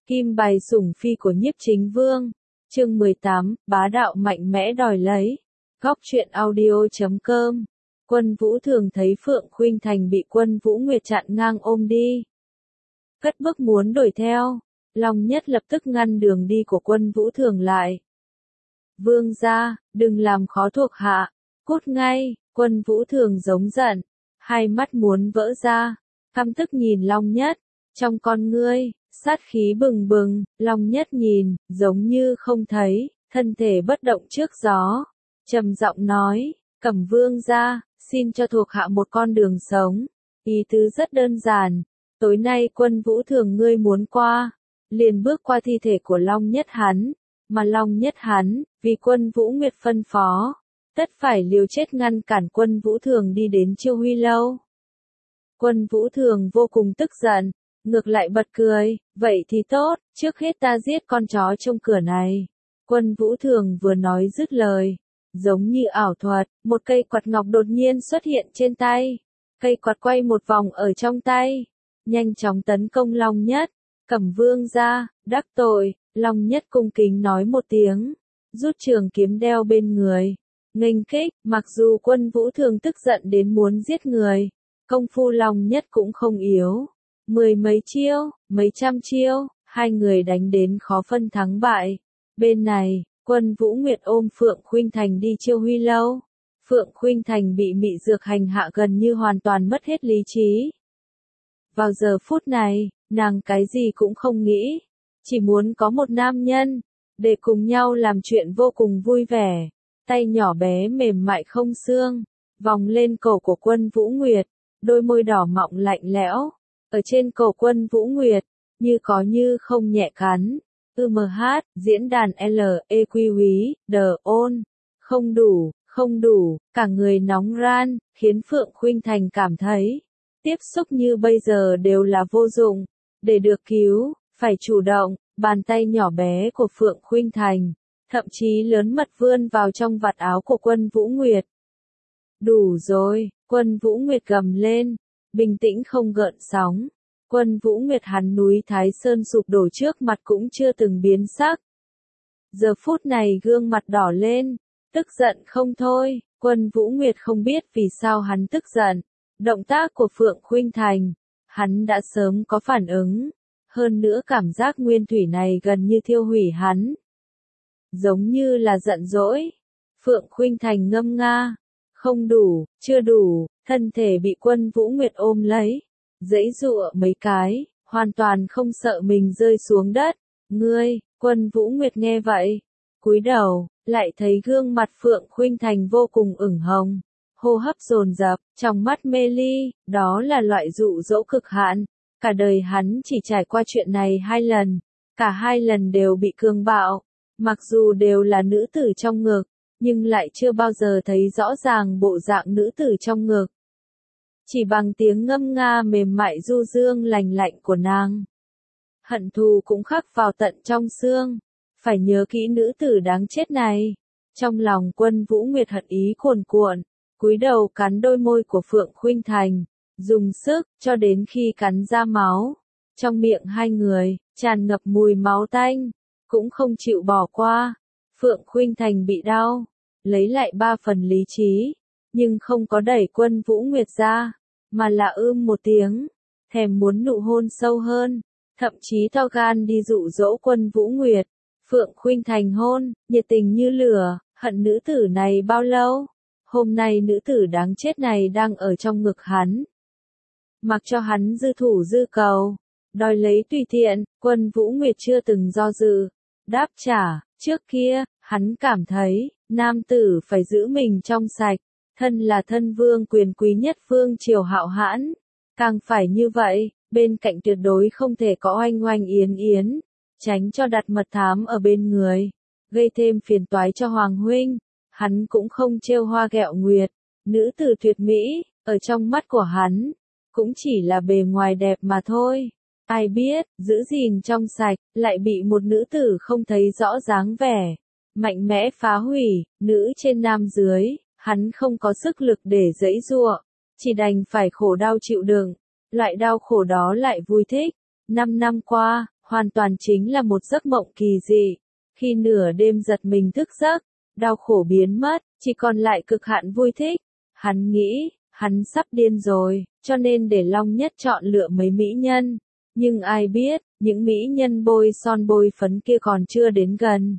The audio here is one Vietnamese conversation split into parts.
Kim bài sủng phi của Nhiếp Chính Vương. Chương 18, bá đạo mạnh mẽ đòi lấy. Góc truyện audio.com. Quân Vũ Thường thấy Phượng Khuynh Thành bị Quân Vũ Nguyệt chặn ngang ôm đi. Cất bước muốn đuổi theo, Long Nhất lập tức ngăn đường đi của Quân Vũ Thường lại. Vương gia, đừng làm khó thuộc hạ, cút ngay. Quân Vũ Thường giống giận, hai mắt muốn vỡ ra, căm tức nhìn Long Nhất, trong con ngươi, sát khí bừng bừng. Long Nhất nhìn, giống như không thấy, thân thể bất động trước gió, trầm giọng nói, Cẩm Vương gia, xin cho thuộc hạ một con đường sống. Ý tứ rất đơn giản, tối nay Quân Vũ Thường ngươi muốn qua, liền bước qua thi thể của Long Nhất hắn, mà Long Nhất hắn, vì Quân Vũ Nguyệt phân phó, tất phải liều chết ngăn cản Quân Vũ Thường đi đến Chiêu Huy lâu. Quân Vũ Thường vô cùng tức giận, ngược lại bật cười, vậy thì tốt, trước hết ta giết con chó trong cửa này. Quân Vũ Thường vừa nói dứt lời, giống như ảo thuật, một cây quạt ngọc đột nhiên xuất hiện trên tay. Cây quạt quay một vòng ở trong tay, nhanh chóng tấn công Long Nhất. Cẩm Vương gia, đắc tội. Long Nhất cung kính nói một tiếng, rút trường kiếm đeo bên người, nghênh kích. Mặc dù Quân Vũ Thường tức giận đến muốn giết người, công phu Long Nhất cũng không yếu. Mười mấy chiêu, mấy trăm chiêu, hai người đánh đến khó phân thắng bại. Bên này, Quân Vũ Nguyệt ôm Phượng Khuynh Thành đi Chiêu Huy lâu. Phượng Khuynh Thành bị mị dược hành hạ gần như hoàn toàn mất hết lý trí. Vào giờ phút này, nàng cái gì cũng không nghĩ, chỉ muốn có một nam nhân, để cùng nhau làm chuyện vô cùng vui vẻ. Tay nhỏ bé mềm mại không xương, vòng lên cổ của Quân Vũ Nguyệt, đôi môi đỏ mọng lạnh lẽo, ở trên cổ Quân Vũ Nguyệt, như có như không nhẹ cắn. Diễn đàn LEQÜ, Ôn, không đủ, cả người nóng ran, khiến Phượng Khuynh Thành cảm thấy, tiếp xúc như bây giờ đều là vô dụng, để được cứu, phải chủ động. Bàn tay nhỏ bé của Phượng Khuynh Thành, thậm chí lớn mật vươn vào trong vạt áo của Quân Vũ Nguyệt. Đủ rồi, Quân Vũ Nguyệt gầm lên, bình tĩnh không gợn sóng. Quân Vũ Nguyệt hắn núi Thái Sơn sụp đổ trước mặt cũng chưa từng biến sắc. Giờ phút này gương mặt đỏ lên, tức giận không thôi. Quân Vũ Nguyệt không biết vì sao hắn tức giận. Động tác của Phượng Khuynh Thành, hắn đã sớm có phản ứng. Hơn nữa cảm giác nguyên thủy này gần như thiêu hủy hắn. Giống như là giận dỗi. Phượng Khuynh Thành ngâm nga. Không đủ, chưa đủ, thân thể bị Quân Vũ Nguyệt ôm lấy. Giãy giụa mấy cái, hoàn toàn không sợ mình rơi xuống đất. Ngươi, Quân Vũ Nguyệt nghe vậy, cúi đầu, lại thấy gương mặt Phượng Khuynh Thành vô cùng ửng hồng. Hô hấp dồn dập, trong mắt mê ly, đó là loại dụ dỗ cực hạn. Cả đời hắn chỉ trải qua chuyện này 2 lần, cả 2 lần đều bị cường bạo. Mặc dù đều là nữ tử trong ngực, nhưng lại chưa bao giờ thấy rõ ràng bộ dạng nữ tử trong ngực. Chỉ bằng tiếng ngâm nga mềm mại du dương lành lạnh của nàng. Hận thù cũng khắc vào tận trong xương. Phải nhớ kỹ nữ tử đáng chết này. Trong lòng Quân Vũ Nguyệt hận ý cuồn cuộn, cúi đầu cắn đôi môi của Phượng Khuynh Thành, dùng sức, cho đến khi cắn ra máu. Trong miệng hai người, tràn ngập mùi máu tanh, cũng không chịu bỏ qua. Phượng Khuynh Thành bị đau, lấy lại 3 phần lý trí, nhưng không có đẩy Quân Vũ Nguyệt ra, mà là một tiếng, thèm muốn nụ hôn sâu hơn, thậm chí to gan đi dụ dỗ Quân Vũ Nguyệt. Phượng Khuynh Thành hôn, nhiệt tình như lửa, hận nữ tử này bao lâu? Hôm nay nữ tử đáng chết này đang ở trong ngực hắn. Mặc cho hắn dư thủ dư cầu, đòi lấy tùy tiện. Quân Vũ Nguyệt chưa từng do dự, đáp trả. Trước kia, hắn cảm thấy, nam tử phải giữ mình trong sạch, thân là thân vương quyền quý nhất vương triều hạo hãn, càng phải như vậy, bên cạnh tuyệt đối không thể có oanh oanh yến yến, tránh cho đặt mật thám ở bên người, gây thêm phiền toái cho Hoàng huynh. Hắn cũng không trêu hoa ghẹo nguyệt, nữ tử tuyệt mỹ, ở trong mắt của hắn, cũng chỉ là bề ngoài đẹp mà thôi. Ai biết, giữ gìn trong sạch, lại bị một nữ tử không thấy rõ dáng vẻ, mạnh mẽ phá hủy. Nữ trên nam dưới, hắn không có sức lực để giãy giụa, chỉ đành phải khổ đau chịu đựng. Loại đau khổ đó lại vui thích. 5 năm qua, hoàn toàn chính là một giấc mộng kỳ dị. Khi nửa đêm giật mình thức giấc, đau khổ biến mất, chỉ còn lại cực hạn vui thích. Hắn nghĩ, hắn sắp điên rồi, cho nên để Long Nhất chọn lựa mấy mỹ nhân. Nhưng ai biết, những mỹ nhân bôi son bôi phấn kia còn chưa đến gần.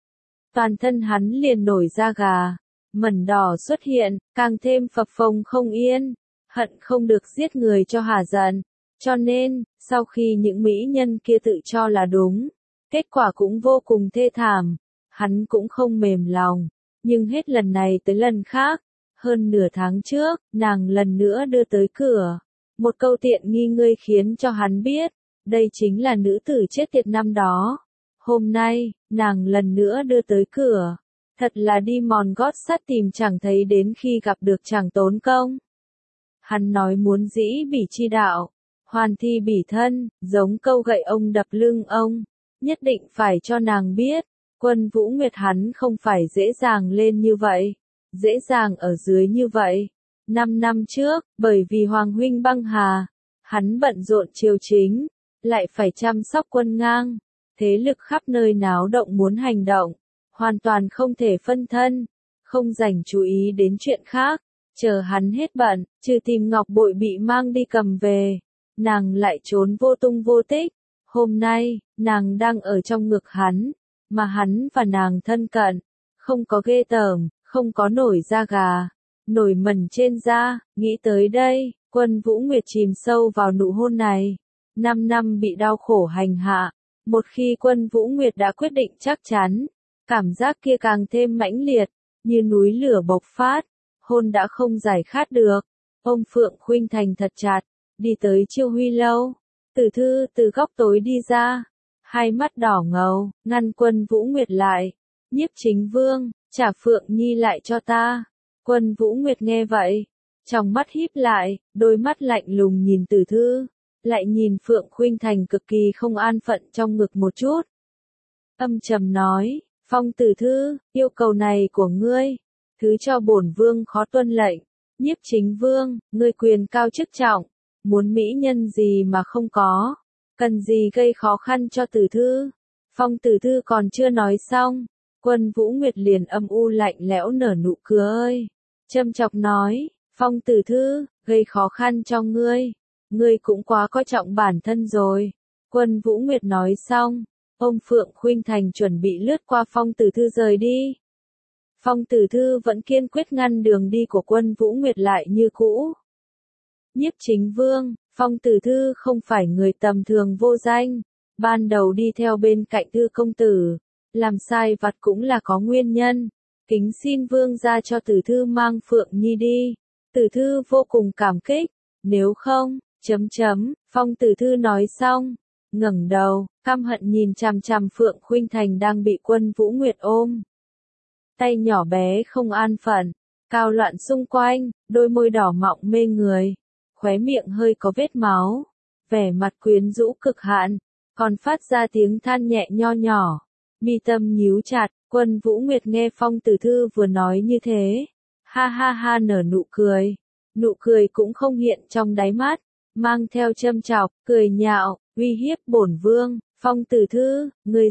Toàn thân hắn liền nổi da gà, mẩn đỏ xuất hiện, càng thêm phập phồng không yên, hận không được giết người cho hả giận. Cho nên, sau khi những mỹ nhân kia tự cho là đúng, kết quả cũng vô cùng thê thảm, hắn cũng không mềm lòng, nhưng hết lần này tới lần khác, hơn nửa tháng trước, nàng lần nữa đưa tới cửa. Một câu tiện nghi ngươi khiến cho hắn biết, đây chính là nữ tử chết tiệt năm đó. Hôm nay, nàng lần nữa đưa tới cửa. Thật là đi mòn gót sắt tìm chẳng thấy đến khi gặp được chẳng tốn công. Hắn nói muốn dĩ bỉ chi đạo, hoàn thi bỉ thân, giống câu gậy ông đập lưng ông. Nhất định phải cho nàng biết, Quân Vũ Nguyệt hắn không phải dễ dàng lên như vậy, dễ dàng ở dưới như vậy. 5 năm trước, bởi vì Hoàng huynh băng hà, hắn bận rộn triều chính, lại phải chăm sóc quân ngang, thế lực khắp nơi náo động muốn hành động, hoàn toàn không thể phân thân, không dành chú ý đến chuyện khác, chờ hắn hết bận, trừ tìm ngọc bội bị mang đi cầm về, nàng lại trốn vô tung vô tích. Hôm nay, nàng đang ở trong ngực hắn, mà hắn và nàng thân cận, không có ghê tởm, không có nổi da gà, nổi mẩn trên da. Nghĩ tới đây, Quân Vũ Nguyệt chìm sâu vào nụ hôn này. 5 năm bị đau khổ hành hạ, một khi Quân Vũ Nguyệt đã quyết định chắc chắn, cảm giác kia càng thêm mãnh liệt, như núi lửa bộc phát, hôn đã không giải khát được. Ông Phượng Khuynh Thành thật chặt, đi tới Chiêu Huy lâu. Tử Thư từ góc tối đi ra, hai mắt đỏ ngầu, ngăn Quân Vũ Nguyệt lại. Nhiếp Chính Vương, trả Phượng Nhi lại cho ta. Quân Vũ Nguyệt nghe vậy, trong mắt híp lại, đôi mắt lạnh lùng nhìn Tử Thư, lại nhìn Phượng Khuynh Thành cực kỳ không an phận trong ngực một chút. Âm trầm nói, Phong Tử Thư, yêu cầu này của ngươi, thứ cho bổn vương khó tuân lệnh. Nhiếp Chính Vương, ngươi quyền cao chức trọng, muốn mỹ nhân gì mà không có, cần gì gây khó khăn cho Tử Thư. Phong Tử Thư còn chưa nói xong, Quân Vũ Nguyệt liền âm u lạnh lẽo nở nụ cười, châm chọc nói, Phong Tử Thư, gây khó khăn cho ngươi cũng quá coi trọng bản thân rồi. Quân Vũ Nguyệt nói xong, ông Phượng Khuynh Thành chuẩn bị lướt qua Phong Tử Thư rời đi. Phong Tử Thư vẫn kiên quyết ngăn đường đi của Quân Vũ Nguyệt lại như cũ. Nhiếp Chính Vương, Phong Tử Thư không phải người tầm thường vô danh, ban đầu đi theo bên cạnh Thư công tử, làm sai vặt cũng là có nguyên nhân. Kính xin vương gia cho Tử Thư mang Phượng Nhi đi. Tử Thư vô cùng cảm kích, nếu không, Phong Tử Thư nói xong, ngẩng đầu, căm hận nhìn chằm chằm Phượng Khuynh Thành đang bị Quân Vũ Nguyệt ôm. Tay nhỏ bé không an phận, cao loạn xung quanh, đôi môi đỏ mọng mê người, khóe miệng hơi có vết máu, vẻ mặt quyến rũ cực hạn, còn phát ra tiếng than nhẹ nho nhỏ, mi tâm nhíu chặt. Quân Vũ Nguyệt nghe Phong Tử Thư vừa nói như thế, ha ha ha nở nụ cười cũng không hiện trong đáy mắt, mang theo châm chọc, cười nhạo, uy hiếp bổn vương. Phong Tử Thư,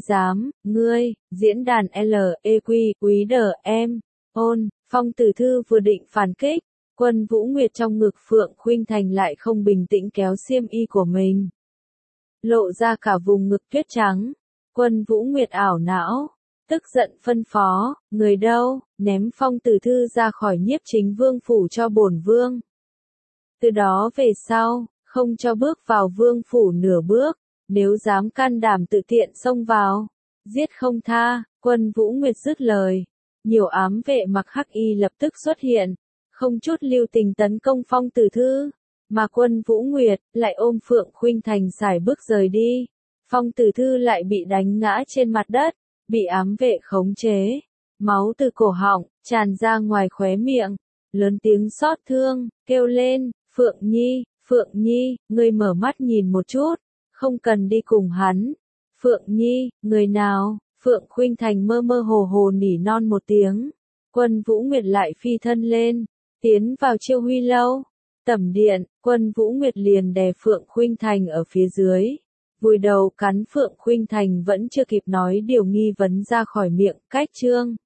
ngươi, diễn đàn LEQ, quý đờ em, ôn. Phong Tử Thư vừa định phản kích, Quân Vũ Nguyệt trong ngực Phượng Khuynh Thành lại không bình tĩnh kéo xiêm y của mình, lộ ra cả vùng ngực tuyết trắng. Quân Vũ Nguyệt ảo não, tức giận phân phó, người đâu, ném Phong Tử Thư ra khỏi Nhiếp Chính Vương phủ cho bổn vương. Từ đó về sau, không cho bước vào vương phủ nửa bước, nếu dám can đảm tự tiện xông vào, giết không tha. Quân Vũ Nguyệt dứt lời, nhiều ám vệ mặc hắc y lập tức xuất hiện, không chút lưu tình tấn công Phong Tử Thư, mà Quân Vũ Nguyệt lại ôm Phượng Khuynh Thành sải bước rời đi. Phong Tử Thư lại bị đánh ngã trên mặt đất, bị ám vệ khống chế, máu từ cổ họng tràn ra ngoài khóe miệng, lớn tiếng xót thương, kêu lên, Phượng Nhi, ngươi mở mắt nhìn một chút, không cần đi cùng hắn. Phượng Nhi, người nào? Phượng Khuynh Thành mơ mơ hồ hồ nỉ non một tiếng. Quân Vũ Nguyệt lại phi thân lên, tiến vào Chiêu Huy lâu. Tẩm điện, Quân Vũ Nguyệt liền đè Phượng Khuynh Thành ở phía dưới, Vùi đầu cắn Phượng Khuynh Thành vẫn chưa kịp nói điều nghi vấn ra khỏi miệng, cách Trương